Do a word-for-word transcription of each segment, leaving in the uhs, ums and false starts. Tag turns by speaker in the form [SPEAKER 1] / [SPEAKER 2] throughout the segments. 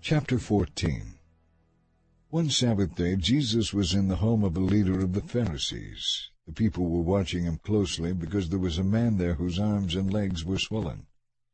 [SPEAKER 1] Chapter fourteen. One Sabbath day Jesus was in the home of a leader of the Pharisees. The people were watching him closely because there was a man there whose arms and legs were swollen.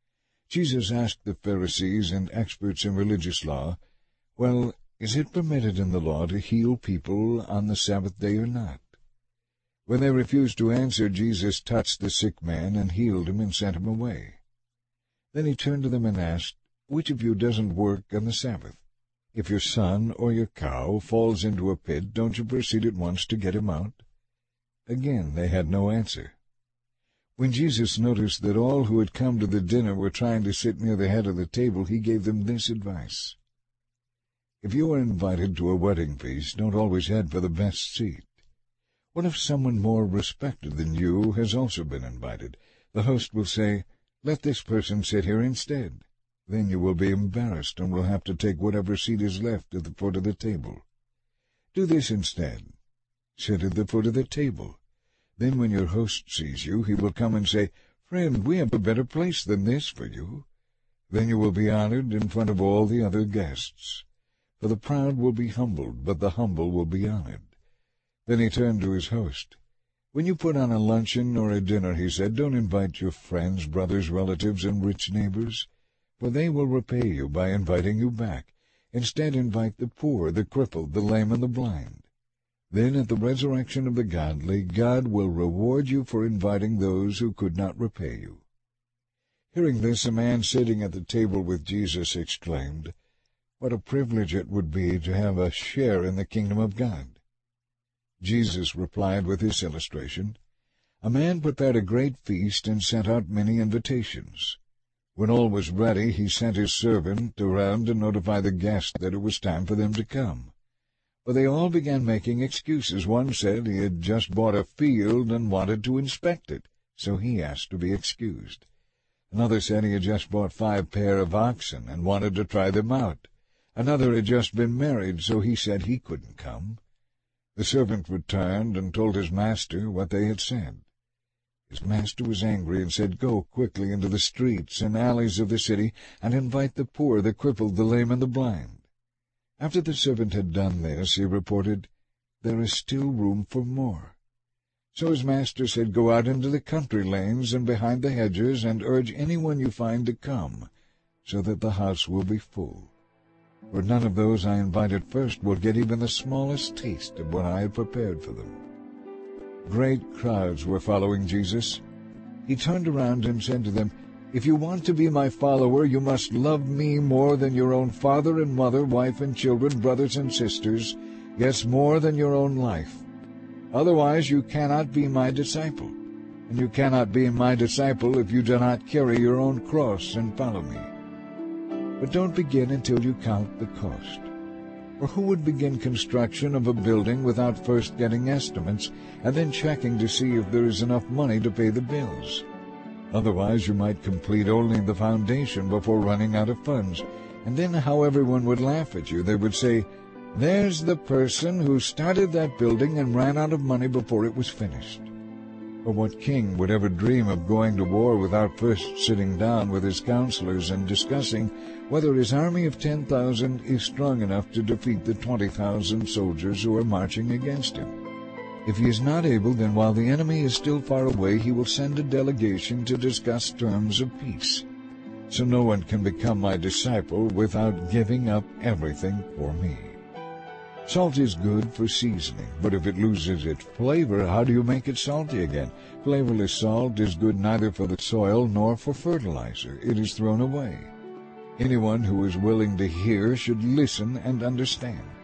[SPEAKER 1] Jesus asked the Pharisees and experts in religious law, "Well, is it permitted in the law to heal people on the Sabbath day or not?" When they refused to answer, Jesus touched the sick man and healed him and sent him away. Then he turned to them and asked, "Which of you doesn't work on the Sabbath? If your son or your cow falls into a pit, don't you proceed at once to get him out?" Again they had no answer. When Jesus noticed that all who had come to the dinner were trying to sit near the head of the table, he gave them this advice. If you are invited to a wedding feast, don't always head for the best seat. What if someone more respected than you has also been invited? The host will say, "Let this person sit here instead." Then you will be embarrassed and will have to take whatever seat is left at the foot of the table. Do this instead. Sit at the foot of the table. Then when your host sees you, he will come and say, "Friend, we have a better place than this for you." Then you will be honored in front of all the other guests. For the proud will be humbled, but the humble will be honored. Then he turned to his host. "When you put on a luncheon or a dinner," he said, "don't invite your friends, brothers, relatives, and rich neighbors, for they will repay you by inviting you back. Instead, invite the poor, the crippled, the lame, and the blind. Then at the resurrection of the godly, God will reward you for inviting those who could not repay you." Hearing this, a man sitting at the table with Jesus exclaimed, "What a privilege it would be to have a share in the kingdom of God." Jesus replied with this illustration, "A man prepared a great feast and sent out many invitations. When all was ready, he sent his servant around to notify the guests that it was time for them to come. But they all began making excuses. One said he had just bought a field and wanted to inspect it, so he asked to be excused. Another said he had just bought five pair of oxen and wanted to try them out. Another had just been married, so he said he couldn't come. The servant returned and told his master what they had said. His master was angry and said, "Go quickly into the streets and alleys of the city and invite the poor, the crippled, the lame, and the blind." After the servant had done this, he reported, "There is still room for more." So his master said, "Go out into the country lanes and behind the hedges and urge anyone you find to come, so that the house will be full. For none of those I invited first will get even the smallest taste of what I had prepared for them." Great crowds were following Jesus. He turned around and said to them, "If you want to be my follower, you must love me more than your own father and mother, wife and children, brothers and sisters, yes, more than your own life. Otherwise you cannot be my disciple, and you cannot be my disciple if you do not carry your own cross and follow me. But don't begin until you count the cost. For who would begin construction of a building without first getting estimates and then checking to see if there is enough money to pay the bills? Otherwise you might complete only the foundation before running out of funds, and then how everyone would laugh at you. They would say, 'There's the person who started that building and ran out of money before it was finished.' For what king would ever dream of going to war without first sitting down with his counselors and discussing whether his army of ten thousand is strong enough to defeat the twenty thousand soldiers who are marching against him? If he is not able, then while the enemy is still far away, he will send a delegation to discuss terms of peace. So no one can become my disciple without giving up everything for me. Salt is good for seasoning, but if it loses its flavor, how do you make it salty again? Flavorless salt is good neither for the soil nor for fertilizer. It is thrown away. Anyone who is willing to hear should listen and understand."